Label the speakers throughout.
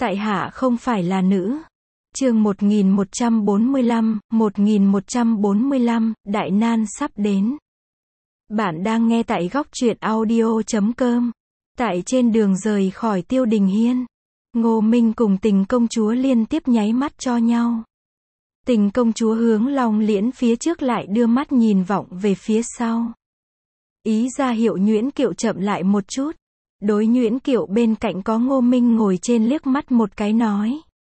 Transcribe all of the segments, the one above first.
Speaker 1: Tại hạ không phải là nữ. Chương 1145, đại nan sắp đến. Bạn đang nghe tại góc truyện audio.com. Tại trên đường rời khỏi Tiêu Đình Hiên, Ngô Minh cùng Tình công chúa liên tiếp nháy mắt cho nhau. Tình công chúa hướng Long Liễn phía trước lại đưa mắt nhìn vọng về phía sau. Ý ra hiệu Nhuyễn Kiệu chậm lại một chút. Đối Nhuyễn Kiệu bên cạnh có Ngô Minh ngồi trên liếc mắt một cái nói.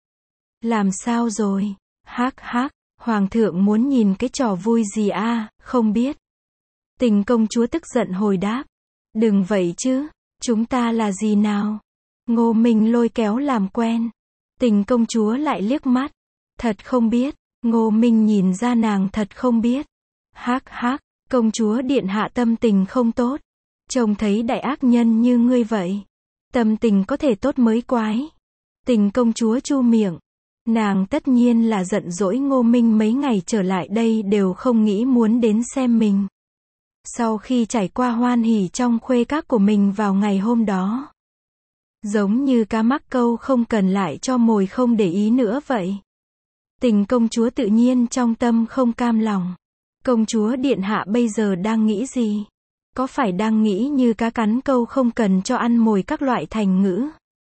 Speaker 1: Làm sao rồi? Hắc hắc, Hoàng thượng muốn nhìn cái trò vui gì à, không biết. Tình công chúa tức giận hồi đáp. Đừng vậy chứ, chúng ta là gì nào? Ngô Minh lôi kéo làm quen. Tình công chúa lại liếc mắt. Thật không biết. Ngô Minh nhìn ra nàng thật không biết. Hắc hắc, công chúa điện hạ tâm tình không tốt. Trông thấy đại ác nhân như ngươi vậy. Tâm tình có thể tốt mới quái. Tình công chúa chu miệng. Nàng tất nhiên là giận dỗi Ngô Minh mấy ngày trở lại đây đều không nghĩ muốn đến xem mình. Sau khi trải qua hoan hỉ trong khuê các của mình vào ngày hôm đó. Giống như cá mắc câu không cần lại cho mồi không để ý nữa vậy. Tình công chúa tự nhiên trong tâm không cam lòng. Công chúa điện hạ bây giờ đang nghĩ gì? Có phải đang nghĩ như cá cắn câu không cần cho ăn mồi các loại thành ngữ?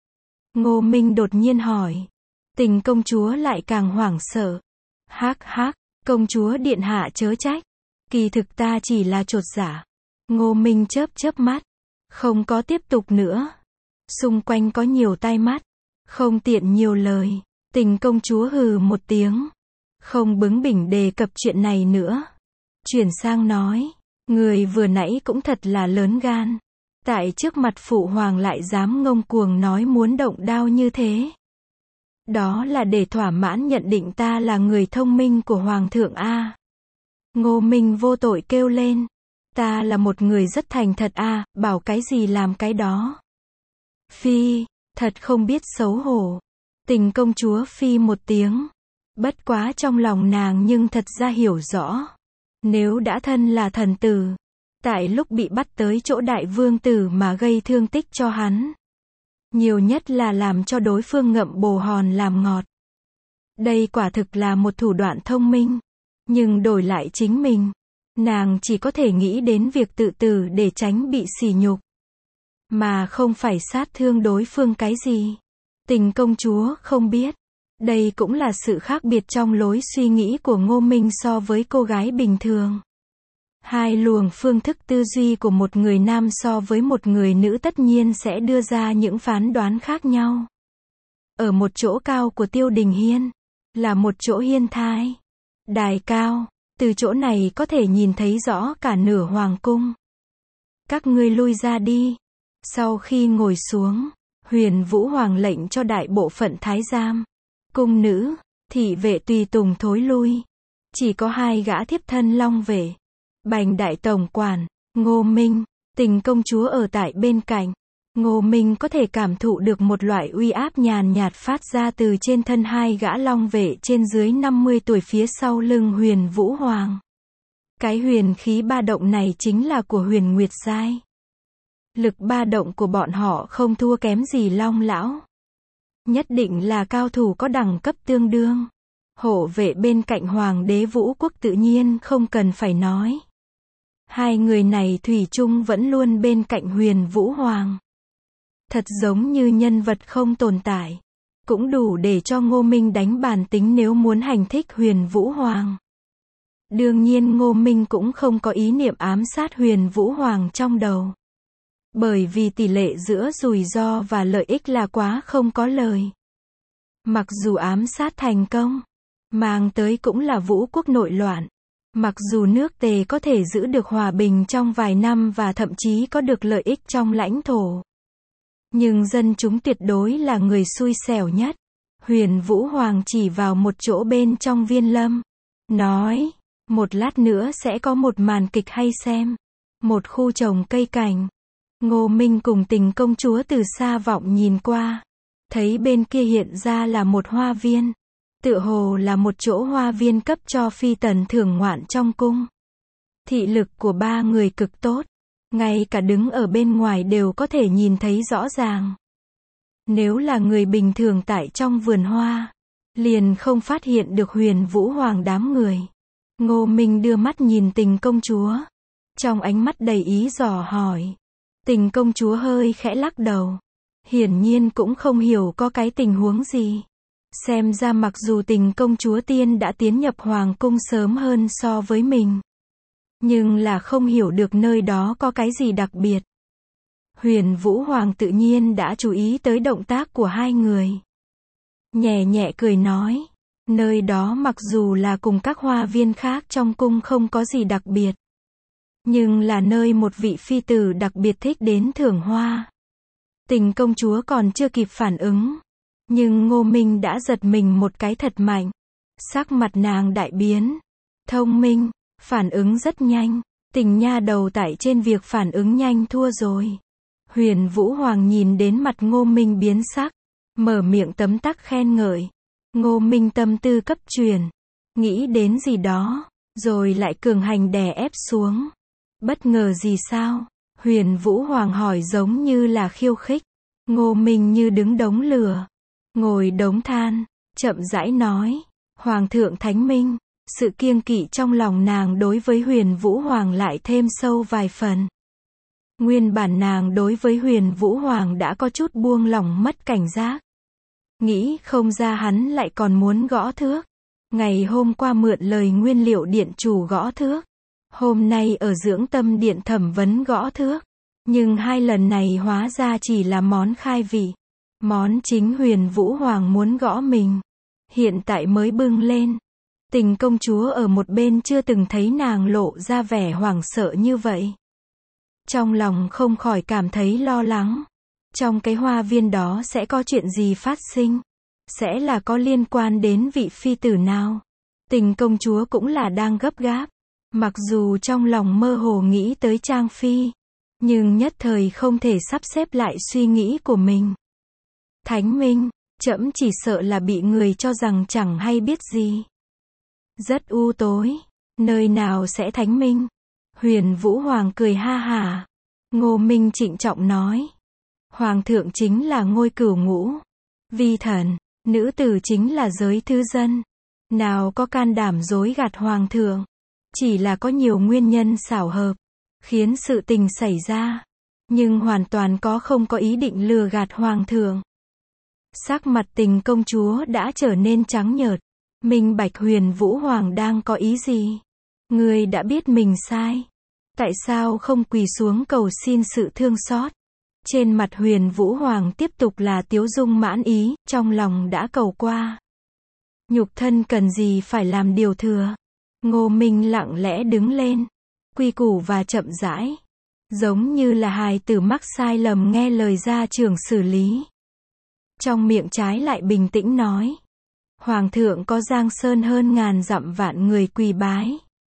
Speaker 1: Ngô Minh đột nhiên hỏi. Tình công chúa lại càng hoảng sợ. Hắc hắc, công chúa điện hạ chớ trách. Kỳ thực ta chỉ là chột dạ. Ngô Minh chớp chớp mắt. Không có tiếp tục nữa. Xung quanh có nhiều tai mắt. Không tiện nhiều lời. Tình công chúa hừ một tiếng. Không bướng bỉnh đề cập chuyện này nữa. Chuyển sang nói. Người vừa nãy cũng thật là lớn gan. Tại trước mặt phụ hoàng lại dám ngông cuồng nói muốn động đao như thế. Đó là để thỏa mãn nhận định ta là người thông minh của hoàng thượng a. Ngô Minh vô tội kêu lên. Ta là một người rất thành thật a, bảo cái gì làm cái đó. Phi, thật không biết xấu hổ. Tình công chúa phi một tiếng. Bất quá trong lòng nàng nhưng thật ra hiểu rõ. Nếu đã thân là thần tử, tại lúc bị bắt tới chỗ đại vương tử mà gây thương tích cho hắn. Nhiều nhất là làm cho đối phương ngậm bồ hòn làm ngọt. Đây quả thực là một thủ đoạn thông minh. Nhưng đổi lại chính mình, nàng chỉ có thể nghĩ đến việc tự tử để tránh bị sỉ nhục. Mà không phải sát thương đối phương cái gì. Tình công chúa không biết. Đây cũng là sự khác biệt trong lối suy nghĩ của Ngô Minh so với cô gái bình thường. Hai luồng phương thức tư duy của một người nam so với một người nữ tất nhiên sẽ đưa ra những phán đoán khác nhau. Ở một chỗ cao của Tiêu Đình Hiên, là một chỗ hiên thai. Đài cao, từ chỗ này có thể nhìn thấy rõ cả nửa hoàng cung. Các ngươi lui ra đi. Sau khi ngồi xuống, Huyền Vũ Hoàng lệnh cho đại bộ phận thái giám, cung nữ, thị vệ tùy tùng thối lui. Chỉ có hai gã thiếp thân long vệ. Bành đại tổng quản, Ngô Minh, Tình công chúa ở tại bên cạnh. Ngô Minh có thể cảm thụ được một loại uy áp nhàn nhạt phát ra từ trên thân hai gã long vệ trên dưới 50 tuổi phía sau lưng Huyền Vũ Hoàng. Cái huyền khí ba động này chính là của Huyền Nguyệt giai. Lực ba động của bọn họ không thua kém gì Long lão. Nhất định là cao thủ có đẳng cấp tương đương. Hộ vệ bên cạnh Hoàng đế Vũ Quốc tự nhiên không cần phải nói. Hai người này thủy chung vẫn luôn bên cạnh Huyền Vũ Hoàng. Thật giống như nhân vật không tồn tại. Cũng đủ để cho Ngô Minh đánh bàn tính nếu muốn hành thích Huyền Vũ Hoàng. Đương nhiên Ngô Minh cũng không có ý niệm ám sát Huyền Vũ Hoàng trong đầu. Bởi vì tỷ lệ giữa rủi ro và lợi ích là quá không có lời. Mặc dù ám sát thành công, mang tới cũng là Vũ Quốc nội loạn. Mặc dù nước Tề có thể giữ được hòa bình trong vài năm và thậm chí có được lợi ích trong lãnh thổ. Nhưng dân chúng tuyệt đối là người xui xẻo nhất. Huyền Vũ Hoàng chỉ vào một chỗ bên trong viên lâm. Nói, một lát nữa sẽ có một màn kịch hay xem. Một khu trồng cây cảnh. Ngô Minh cùng Tình công chúa từ xa vọng nhìn qua. Thấy bên kia hiện ra là một hoa viên. Tựa hồ là một chỗ hoa viên cấp cho phi tần thưởng ngoạn trong cung. Thị lực của ba người cực tốt. Ngay cả đứng ở bên ngoài đều có thể nhìn thấy rõ ràng. Nếu là người bình thường tại trong vườn hoa, liền không phát hiện được Huyền Vũ Hoàng đám người. Ngô Minh đưa mắt nhìn Tình công chúa, trong ánh mắt đầy ý dò hỏi. Tình công chúa hơi khẽ lắc đầu, hiển nhiên cũng không hiểu có cái tình huống gì. Xem ra mặc dù Tình công chúa tiên đã tiến nhập hoàng cung sớm hơn so với mình, nhưng là không hiểu được nơi đó có cái gì đặc biệt. Huyền Vũ Hoàng tự nhiên đã chú ý tới động tác của hai người. Nhẹ nhẹ cười nói, nơi đó mặc dù là cùng các hoa viên khác trong cung không có gì đặc biệt, nhưng là nơi một vị phi tử đặc biệt thích đến thưởng hoa. Tình công chúa còn chưa kịp phản ứng, nhưng Ngô Minh đã giật mình một cái thật mạnh. Sắc mặt nàng đại biến. Thông minh, phản ứng rất nhanh. Tình nha đầu tại trên việc phản ứng nhanh thua rồi. Huyền Vũ Hoàng nhìn đến mặt Ngô Minh biến sắc, mở miệng tấm tắc khen ngợi. Ngô Minh tâm tư cấp truyền, nghĩ đến gì đó, rồi lại cường hành đè ép xuống. Bất ngờ gì sao? Huyền Vũ Hoàng hỏi giống như là khiêu khích. Ngô Minh như đứng đống lửa, ngồi đống than, chậm rãi nói. Hoàng thượng thánh minh, sự kiêng kỵ trong lòng nàng đối với Huyền Vũ Hoàng lại thêm sâu vài phần. Nguyên bản nàng đối với Huyền Vũ Hoàng đã có chút buông lỏng mất cảnh giác. Nghĩ không ra hắn lại còn muốn gõ thước. Ngày hôm qua mượn lời Nguyên Liệu điện chủ gõ thước, hôm nay ở Dưỡng Tâm điện thẩm vấn gõ thước. Nhưng hai lần này hóa ra chỉ là món khai vị. Món chính Huyền Vũ Hoàng muốn gõ mình, hiện tại mới bưng lên. Tình công chúa ở một bên chưa từng thấy nàng lộ ra vẻ hoảng sợ như vậy. Trong lòng không khỏi cảm thấy lo lắng. Trong cái hoa viên đó sẽ có chuyện gì phát sinh? Sẽ là có liên quan đến vị phi tử nào? Tình công chúa cũng là đang gấp gáp. Mặc dù trong lòng mơ hồ nghĩ tới Trang Phi, nhưng nhất thời không thể sắp xếp lại suy nghĩ của mình. Thánh minh, trẫm chỉ sợ là bị người cho rằng chẳng hay biết gì. Rất u tối, nơi nào sẽ thánh minh? Huyền Vũ Hoàng cười ha hả. Ngô Minh trịnh trọng nói. Hoàng thượng chính là ngôi cửu ngũ. Vi thần, nữ tử chính là giới thứ dân. Nào có can đảm dối gạt hoàng thượng. Chỉ là có nhiều nguyên nhân xảo hợp, khiến sự tình xảy ra. Nhưng hoàn toàn không có ý định lừa gạt hoàng thượng. Sắc mặt Tình công chúa đã trở nên trắng nhợt. Minh bạch Huyền Vũ Hoàng đang có ý gì? Ngươi đã biết mình sai. Tại sao không quỳ xuống cầu xin sự thương xót? Trên mặt Huyền Vũ Hoàng tiếp tục là tiếu dung mãn ý, trong lòng đã cầu qua. Nhục thân cần gì phải làm điều thừa? Ngô Minh lặng lẽ đứng lên, quy củ và chậm rãi, giống như là hài tử mắc sai lầm nghe lời gia trưởng xử lý. Trong miệng trái lại bình tĩnh nói. Hoàng thượng có Giang Sơn hơn ngàn dặm vạn người quỳ bái.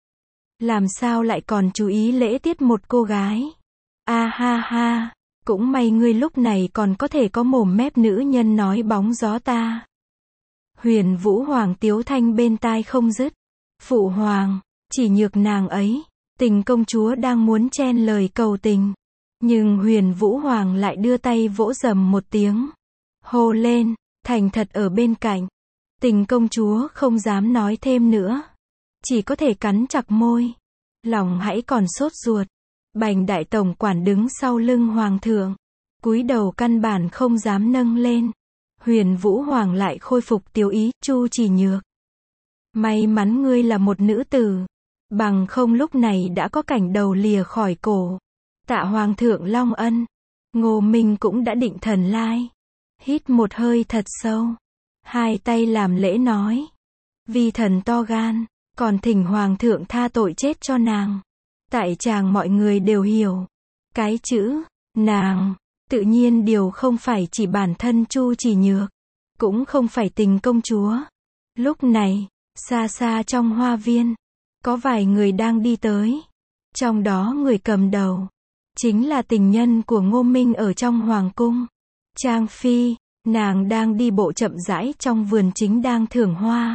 Speaker 1: Làm sao lại còn chú ý lễ tiết một cô gái? A ha ha, cũng may ngươi lúc này còn có thể có mồm mép nữ nhân nói bóng gió ta. Huyền Vũ Hoàng tiếu thanh bên tai không dứt. Phụ hoàng, chỉ nhược nàng ấy. Tình công chúa đang muốn chen lời cầu tình, nhưng Huyền Vũ Hoàng lại đưa tay vỗ rầm một tiếng, hô lên, thành thật ở bên cạnh. Tình công chúa không dám nói thêm nữa, chỉ có thể cắn chặt môi, lòng hãy còn sốt ruột. Bành đại tổng quản đứng sau lưng hoàng thượng, cúi đầu căn bản không dám nâng lên. Huyền Vũ Hoàng lại khôi phục tiếu ý. Chu Chỉ Nhược, may mắn ngươi là một nữ tử, bằng không lúc này đã có cảnh đầu lìa khỏi cổ. Tạ hoàng thượng long ân. Ngô Minh cũng đã định thần lai, hít một hơi thật sâu, hai tay làm lễ nói. Vi thần to gan, còn thỉnh hoàng thượng tha tội chết cho nàng. Tại tràng mọi người đều hiểu, cái chữ nàng tự nhiên điều không phải chỉ bản thân Chu Chỉ Nhược, cũng không phải Tình công chúa. Lúc này, xa xa trong hoa viên, có vài người đang đi tới. Trong đó người cầm đầu chính là tình nhân của Ngô Minh ở trong hoàng cung, Trang Phi. Nàng đang đi bộ chậm rãi trong vườn chính đang thưởng hoa,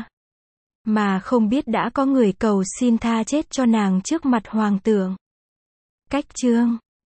Speaker 1: mà không biết đã có người cầu xin tha chết cho nàng trước mặt hoàng thượng. Cách chương